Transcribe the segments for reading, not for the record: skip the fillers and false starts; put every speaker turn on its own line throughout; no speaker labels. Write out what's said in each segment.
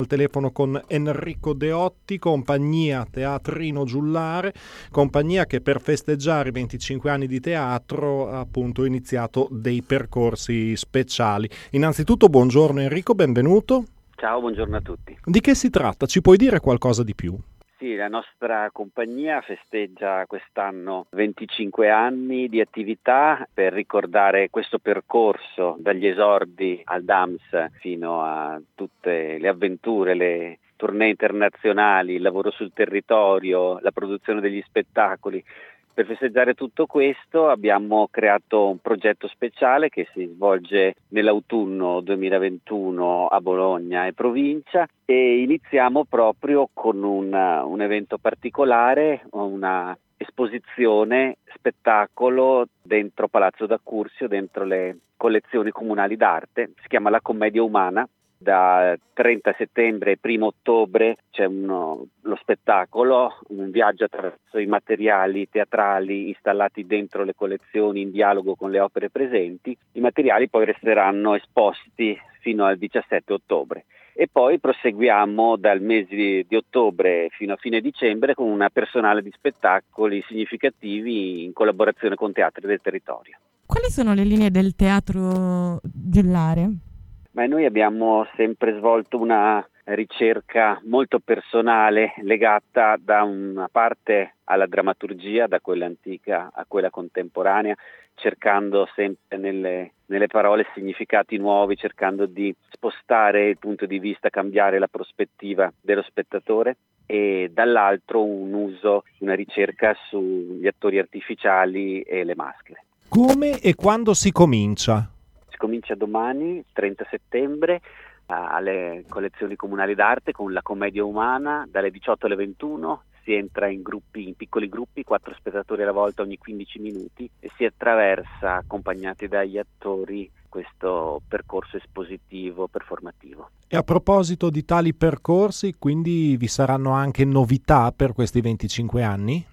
al telefono con Enrico Deotti, compagnia Teatrino Giullare, compagnia che per festeggiare i 25 anni di teatro ha appunto iniziato dei percorsi speciali. Innanzitutto buongiorno Enrico, benvenuto.
Ciao, buongiorno a tutti.
Di che si tratta? Ci puoi dire qualcosa di più?
Sì, la nostra compagnia festeggia quest'anno 25 anni di attività per ricordare questo percorso dagli esordi al DAMS fino a tutte le avventure, le tournée internazionali, il lavoro sul territorio, la produzione degli spettacoli. Per festeggiare tutto questo abbiamo creato un progetto speciale che si svolge nell'autunno 2021 a Bologna e provincia e iniziamo proprio con un evento particolare, una esposizione spettacolo dentro Palazzo d'Accursio, dentro le collezioni comunali d'arte, si chiama La Commedia Umana. Da 30 settembre e 1 ottobre c'è lo spettacolo, un viaggio attraverso i materiali teatrali installati dentro le collezioni in dialogo con le opere presenti. I materiali poi resteranno esposti fino al 17 ottobre e poi proseguiamo dal mese di ottobre fino a fine dicembre con una personale di spettacoli significativi in collaborazione con teatri del territorio.
Quali sono le linee del teatro Giullare?
Noi abbiamo sempre svolto una ricerca molto personale legata da una parte alla drammaturgia, da quella antica a quella contemporanea, cercando sempre nelle parole significati nuovi, cercando di spostare il punto di vista, cambiare la prospettiva dello spettatore, e dall'altro una ricerca sugli attori artificiali e le maschere.
Come e quando si comincia?
Si comincia domani, 30 settembre, alle collezioni comunali d'arte con La Commedia Umana, dalle 18 alle 21. Si entra in piccoli gruppi, 4 spettatori alla volta ogni 15 minuti e si attraversa, accompagnati dagli attori, questo percorso espositivo, performativo.
E a proposito di tali percorsi, quindi vi saranno anche novità per questi 25 anni?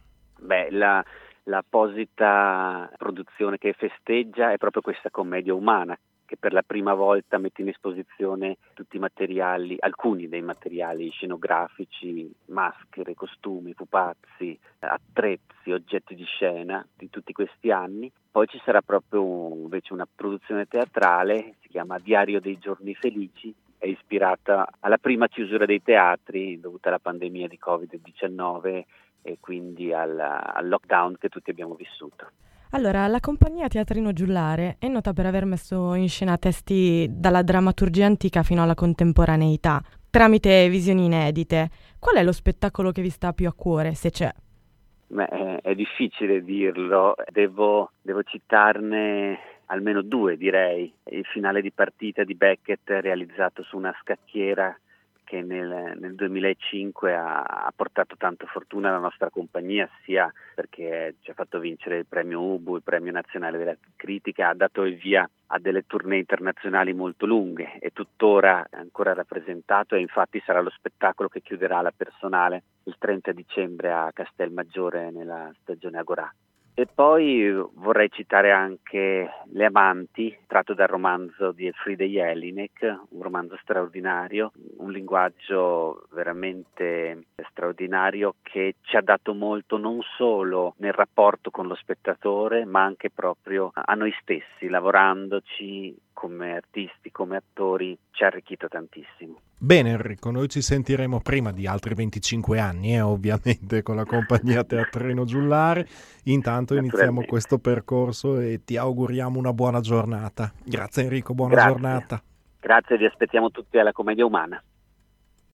L'apposita produzione che festeggia è proprio questa Commedia Umana, che per la prima volta mette in esposizione tutti i materiali, alcuni dei materiali scenografici, maschere, costumi, pupazzi, attrezzi, oggetti di scena di tutti questi anni. Poi ci sarà proprio invece una produzione teatrale, si chiama Diario dei giorni felici, è ispirata alla prima chiusura dei teatri dovuta alla pandemia di Covid-19 e quindi al lockdown che tutti abbiamo vissuto.
Allora, la compagnia Teatrino Giullare è nota per aver messo in scena testi dalla drammaturgia antica fino alla contemporaneità, tramite visioni inedite. Qual è lo spettacolo che vi sta più a cuore, se c'è?
È difficile dirlo, devo citarne almeno 2, direi. Il finale di partita di Beckett, realizzato su una scacchiera, che nel 2005 ha portato tanta fortuna alla nostra compagnia, sia perché ci ha fatto vincere il premio Ubu, il premio nazionale della critica, ha dato il via a delle tournée internazionali molto lunghe e tuttora è ancora rappresentato, e infatti sarà lo spettacolo che chiuderà la personale il 30 dicembre a Castelmaggiore nella stagione Agorà. E poi vorrei citare anche Le Amanti, tratto dal romanzo di Elfriede Jelinek, un romanzo straordinario, un linguaggio veramente straordinario che ci ha dato molto non solo nel rapporto con lo spettatore, ma anche proprio a noi stessi, lavorandoci come artisti, come attori, ci ha arricchito tantissimo.
Bene Enrico, noi ci sentiremo prima di altri 25 anni, ovviamente, con la compagnia Teatrino Giullare. Intanto iniziamo questo percorso e ti auguriamo una buona giornata. Grazie Enrico, buona giornata.
Grazie, vi aspettiamo tutti alla Commedia Umana.